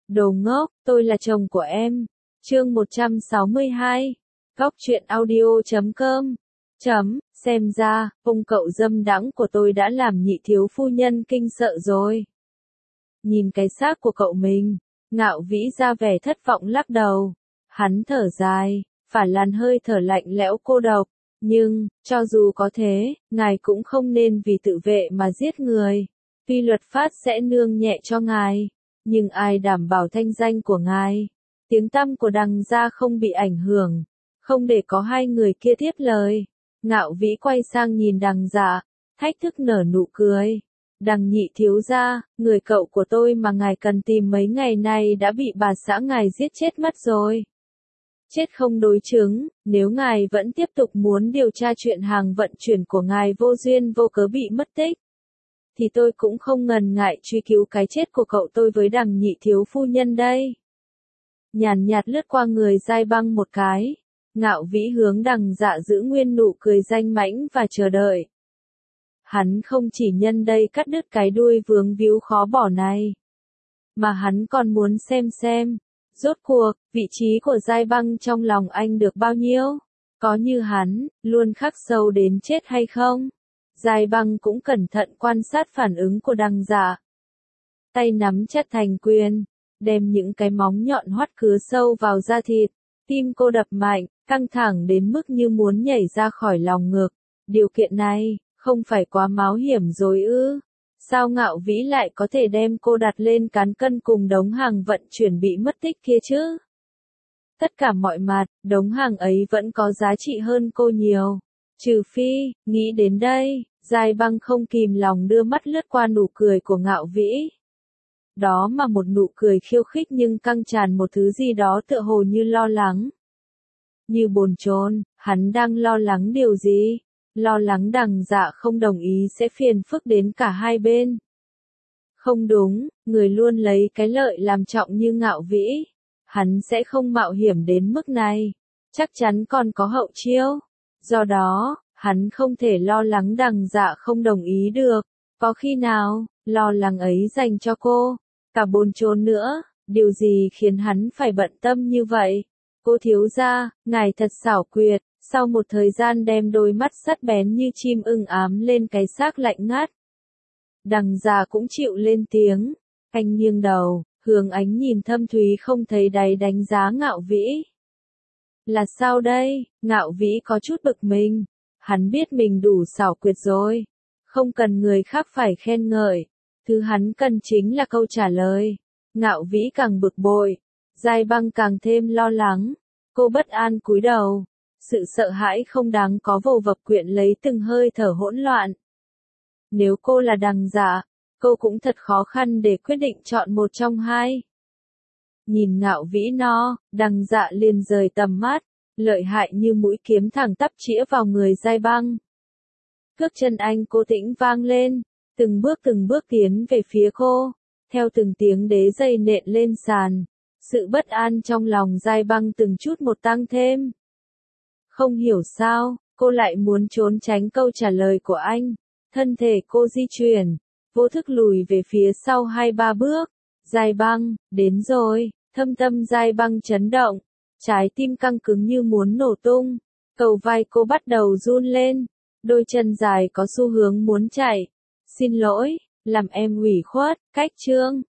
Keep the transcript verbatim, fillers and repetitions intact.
Đồ ngốc, tôi là chồng của em. Chương một trăm sáu mươi hai. Góc truyện audio chấm com. Chấm, xem ra, ông cậu dâm đãng của tôi đã làm nhị thiếu phu nhân kinh sợ rồi. Nhìn cái xác của cậu mình, Ngạo Vĩ ra vẻ thất vọng lắc đầu. Hắn thở dài, phả làn hơi thở lạnh lẽo cô độc. Nhưng, cho dù có thế, ngài cũng không nên vì tự vệ mà giết người. Tuy luật pháp sẽ nương nhẹ cho ngài, nhưng ai đảm bảo thanh danh của ngài, tiếng tăm của Đằng gia không bị ảnh hưởng, không để có hai người kia tiếp lời. Ngạo Vĩ quay sang nhìn Đằng Dạ, thách thức nở nụ cười. Đằng nhị thiếu gia, người cậu của tôi mà ngài cần tìm mấy ngày nay đã bị bà xã ngài giết chết mất rồi. Chết không đối chứng, nếu ngài vẫn tiếp tục muốn điều tra chuyện hàng vận chuyển của ngài vô duyên vô cớ bị mất tích, thì tôi cũng không ngần ngại truy cứu cái chết của cậu tôi với Đằng nhị thiếu phu nhân đây. Nhàn nhạt lướt qua người Giai Băng một cái, Ngạo Vĩ hướng Đằng Dạ giữ nguyên nụ cười danh mãnh và chờ đợi. Hắn không chỉ nhân đây cắt đứt cái đuôi vướng víu khó bỏ này, mà hắn còn muốn xem xem, rốt cuộc, vị trí của Giai Băng trong lòng anh được bao nhiêu? Có như hắn, luôn khắc sâu đến chết hay không? Giai Băng cũng cẩn thận quan sát phản ứng của Đằng Dạ. Tay nắm chặt thành quyền, đem những cái móng nhọn hoắt cứa sâu vào da thịt. Tim cô đập mạnh, căng thẳng đến mức như muốn nhảy ra khỏi lòng ngực. Điều kiện này, không phải quá mạo hiểm rồi ư? Sao Ngạo Vĩ lại có thể đem cô đặt lên cán cân cùng đống hàng vận chuyển bị mất tích kia chứ? Tất cả mọi mặt, đống hàng ấy vẫn có giá trị hơn cô nhiều. Trừ phi, nghĩ đến đây, Giai Băng không kìm lòng đưa mắt lướt qua nụ cười của Ngạo Vĩ. Đó mà một nụ cười khiêu khích nhưng căng tràn một thứ gì đó tựa hồ như lo lắng. Như bồn chồn, hắn đang lo lắng điều gì? Lo lắng Đằng Dạ không đồng ý sẽ phiền phức đến cả hai bên. Không đúng, người luôn lấy cái lợi làm trọng như Ngạo Vĩ, hắn sẽ không mạo hiểm đến mức này, chắc chắn còn có hậu chiêu. Do đó, hắn không thể lo lắng Đằng Dạ không đồng ý được. Có khi nào, lo lắng ấy dành cho cô, cả bồn chồn nữa, điều gì khiến hắn phải bận tâm như vậy? Cô thiếu gia, ngài thật xảo quyệt. Sau một thời gian đem đôi mắt sắc bén như chim ưng ám lên cái xác lạnh ngắt, Đằng Dạ cũng chịu lên tiếng. Anh nghiêng đầu, hướng ánh nhìn thâm thúy không thấy đáy đánh giá Ngạo Vĩ. Là sao đây? Ngạo Vĩ có chút bực mình. Hắn biết mình đủ xảo quyệt rồi, không cần người khác phải khen ngợi. Thứ hắn cần chính là câu trả lời. Ngạo Vĩ càng bực bội, Giai Băng càng thêm lo lắng. Cô bất an cúi đầu. Sự sợ hãi không đáng có vồ vập quyện lấy từng hơi thở hỗn loạn. Nếu cô là Đằng Dạ, cô cũng thật khó khăn để quyết định chọn một trong hai. Nhìn Ngạo Vĩ no, Đằng Dạ liền rời tầm mắt, lợi hại như mũi kiếm thẳng tắp chĩa vào người Giai Băng. Cước chân anh cô tĩnh vang lên, từng bước từng bước tiến về phía cô, theo từng tiếng đế giày nện lên sàn. Sự bất an trong lòng Giai Băng từng chút một tăng thêm. Không hiểu sao, cô lại muốn trốn tránh câu trả lời của anh. Thân thể cô di chuyển, vô thức lùi về phía sau hai ba bước. Giai Băng, đến rồi. Thâm tâm Giai Băng chấn động, trái tim căng cứng như muốn nổ tung. Cầu vai cô bắt đầu run lên, đôi chân dài có xu hướng muốn chạy. Xin lỗi, làm em ủy khuất. Cách chương